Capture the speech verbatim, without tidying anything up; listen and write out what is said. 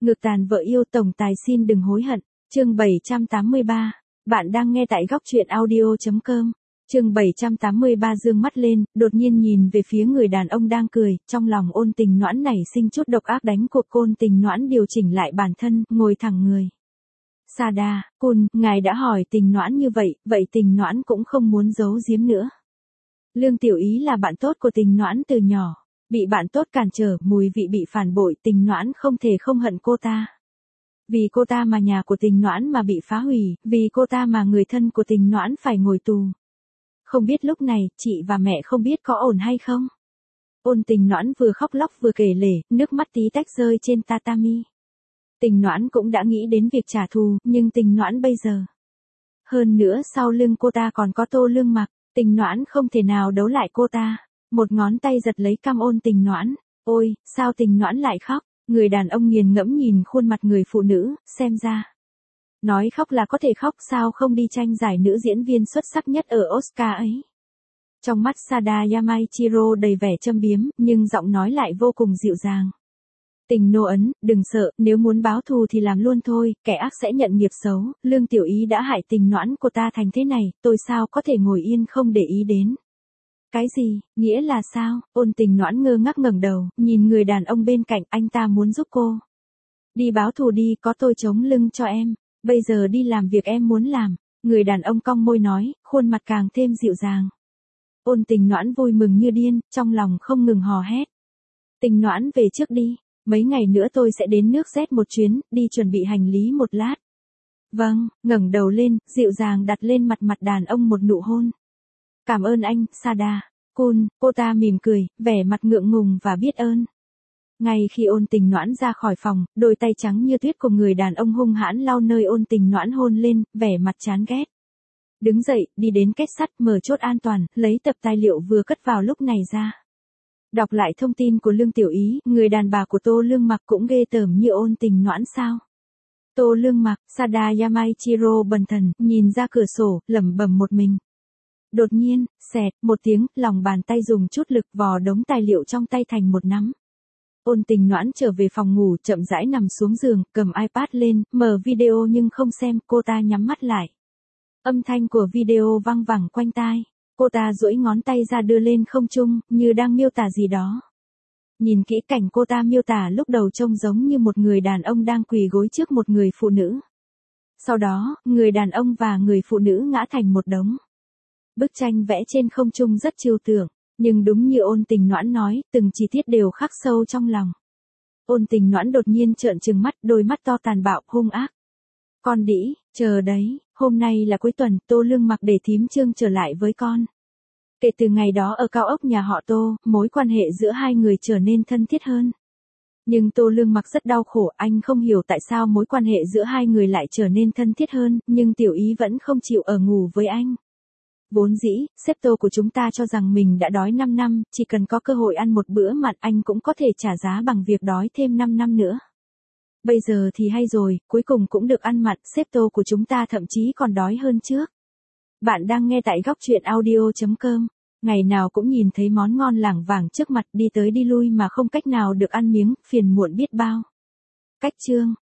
Ngược tàn vợ yêu tổng tài xin đừng hối hận. Chương bảy trăm tám mươi ba. Bạn đang nghe tại góc truyện audio chấm com. Chương bảy trăm tám mươi ba dương mắt lên, đột nhiên nhìn về phía người đàn ông đang cười, trong lòng Ôn Tình Noãn nảy sinh chút độc ác đánh cuộc. Ôn Tình Noãn điều chỉnh lại bản thân, ngồi thẳng người. Sada, Kun, ngài đã hỏi Tình Noãn như vậy, vậy Tình Noãn cũng không muốn giấu giếm nữa. Lương Tiểu Ý là bạn tốt của Tình Noãn từ nhỏ. Bị bạn tốt cản trở, Mùi Vị bị phản bội, Tình Noãn không thể không hận cô ta. Vì cô ta mà nhà của Tình Noãn mà bị phá hủy, vì cô ta mà người thân của Tình Noãn phải ngồi tù. Không biết lúc này, chị và mẹ không biết có ổn hay không? Ôn Tình Noãn vừa khóc lóc vừa kể lể, nước mắt tí tách rơi trên tatami. Tình Noãn cũng đã nghĩ đến việc trả thù, nhưng Tình Noãn bây giờ. Hơn nữa sau lưng cô ta còn có Tô Lương Mặc, Tình Noãn không thể nào đấu lại cô ta. Một ngón tay giật lấy cằm Ôn Tình Noãn. Ôi, sao Tình Noãn lại khóc? Người đàn ông nghiền ngẫm nhìn khuôn mặt người phụ nữ, xem ra. Nói khóc là có thể khóc, sao không đi tranh giải nữ diễn viên xuất sắc nhất ở Oscar ấy. Trong mắt Sada Yamaichiro đầy vẻ châm biếm, nhưng giọng nói lại vô cùng dịu dàng. Tình Nô Ấn, đừng sợ, nếu muốn báo thù thì làm luôn thôi, kẻ ác sẽ nhận nghiệp xấu. Lương Tiểu Ý đã hại Tình Noãn của ta thành thế này, tôi sao có thể ngồi yên không để ý đến. Cái gì, nghĩa là sao? Ôn Tình Noãn ngơ ngác ngẩng đầu, nhìn người đàn ông bên cạnh, anh ta muốn giúp cô. Đi báo thù đi, có tôi chống lưng cho em. Bây giờ đi làm việc em muốn làm. Người đàn ông cong môi nói, khuôn mặt càng thêm dịu dàng. Ôn Tình Noãn vui mừng như điên, trong lòng không ngừng hò hét. Tình Noãn về trước đi, mấy ngày nữa tôi sẽ đến nước Z một chuyến, đi chuẩn bị hành lý một lát. Vâng, ngẩng đầu lên, dịu dàng đặt lên mặt mặt đàn ông một nụ hôn. Cảm ơn anh, Sada. Kun, cô ta mỉm cười, vẻ mặt ngượng ngùng và biết ơn. Ngay khi Ôn Tình Noãn ra khỏi phòng, đôi tay trắng như tuyết của người đàn ông hung hãn lau nơi Ôn Tình Noãn hôn lên, vẻ mặt chán ghét. Đứng dậy, đi đến kết sắt, mở chốt an toàn, lấy tập tài liệu vừa cất vào lúc này ra. Đọc lại thông tin của Lương Tiểu Ý, người đàn bà của Tô Lương Mặc cũng ghê tởm như Ôn Tình Noãn sao? Tô Lương Mặc, Sada Yamaichiro bần thần, nhìn ra cửa sổ, lẩm bẩm một mình. Đột nhiên, xẹt, một tiếng, lòng bàn tay dùng chút lực vò đống tài liệu trong tay thành một nắm. Ôn Tình Noãn trở về phòng ngủ, chậm rãi nằm xuống giường, cầm iPad lên, mở video nhưng không xem, cô ta nhắm mắt lại. Âm thanh của video vang vẳng quanh tai. Cô ta duỗi ngón tay ra đưa lên không trung, như đang miêu tả gì đó. Nhìn kỹ cảnh cô ta miêu tả lúc đầu trông giống như một người đàn ông đang quỳ gối trước một người phụ nữ. Sau đó, người đàn ông và người phụ nữ ngã thành một đống. Bức tranh vẽ trên không trung rất trừu tượng, nhưng đúng như Ôn Tình Noãn nói, từng chi tiết đều khắc sâu trong lòng. Ôn Tình Noãn đột nhiên trợn trừng mắt, đôi mắt to tàn bạo, hung ác. Con đĩ, chờ đấy, hôm nay là cuối tuần, Tô Lương Mặc để thím Trương trở lại với con. Kể từ ngày đó ở cao ốc nhà họ Tô, mối quan hệ giữa hai người trở nên thân thiết hơn. Nhưng Tô Lương Mặc rất đau khổ, anh không hiểu tại sao mối quan hệ giữa hai người lại trở nên thân thiết hơn, nhưng Tiểu Ý vẫn không chịu ở ngủ với anh. Vốn dĩ, sếp Tô của chúng ta cho rằng mình đã đói năm năm, chỉ cần có cơ hội ăn một bữa mặn anh cũng có thể trả giá bằng việc đói thêm năm năm nữa. Bây giờ thì hay rồi, cuối cùng cũng được ăn mặn, sếp Tô của chúng ta thậm chí còn đói hơn trước. Bạn đang nghe tại góc truyện audio chấm com. Ngày nào cũng nhìn thấy món ngon lảng vảng trước mặt, đi tới đi lui mà không cách nào được ăn miếng, phiền muộn biết bao. Cách chương